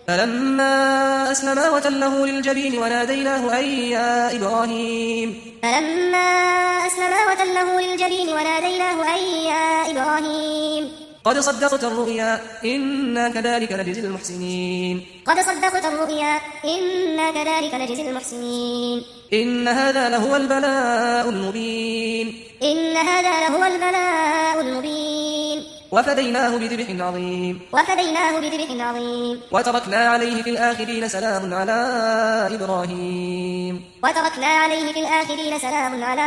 فلما أسلما وتله للجبين وناديناه أن يا إبراهيم فلما أسلما وتله للجبين وناديناه أن يا إبراهيم قد صدقت الرؤيا إنا كذلك نجزي المحسنين قد صدقت الرؤيا إنا كذلك نجزي المحسنين إن هذا لهو البلاء المبين إن هذا لهو البلاء المبين وفديناه بذبح عظيم وفديناه بذبح عظيم وتركنا عليه في الآخرين سلام على إبراهيم وتركنا عليه في الآخرين سلام على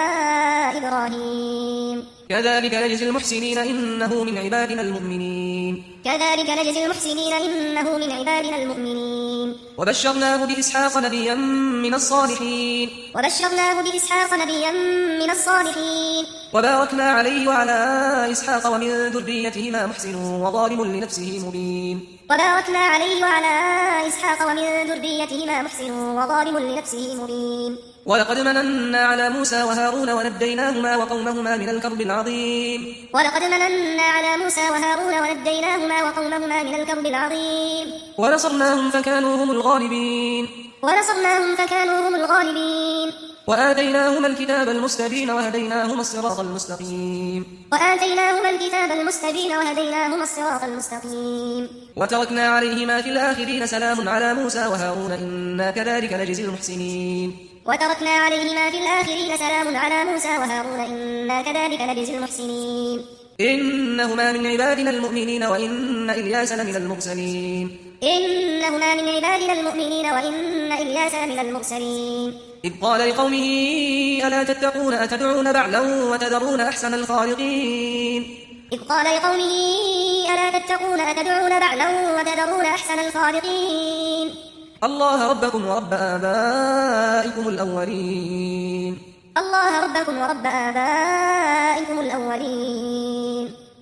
إبراهيم كذلك نجزي المحسنين إنه من عبادنا المؤمنين كذلك نجزي المحسنين إنه من عبادنا المؤمنين وبشرناه بإسحاق نبيا من الصالحين وبشرناه بإسحاق نبيا من الصالحين وباركنا عليه وعلى إسحاق ومن ذريتهما محسن وظالم لنفسه مبين وباركنا عليه وعلى إسحاق ومن ذريتهما محسن وظالم لنفسه مبين ولقد مننا على موسى وهارون ونجيناهما وقومهما من الكرب العظيم ولقد مننا على موسى وهارون ونجيناهما وقومهما من الكرب العظيم ونصرناهم فكانوا هم الغالبين ونصرناهم فكانوا هم الغالبين وآتيناهما الكتاب المستبين وهديناهما الصراط المستقيم وآتيناهما الكتاب المستبين وهديناهما الصراط المستقيم وتركنا عليهما في الآخرين سلام على موسى وهارون إنا كذلك نجزي المحسنين وتركنا عليهما في الآخرين سلام على موسى وهارون إنا كذلك نجزي المحسنين إنهما من عبادنا المؤمنين وإن إلياس لمن المرسلين إنهما من عبادنا المؤمنين وإن إلياس لمن المرسلين إذ قال لقومه ألا تتقون أتدعون بعلا وتذرون أحسن الخالقين إذ قال لقومه ألا تتقون أتدعون بعلا وتذرون أحسن الخالقين الله ربكم ورب آبائكم الأولين الله ربكم ورب آبائكم الأولين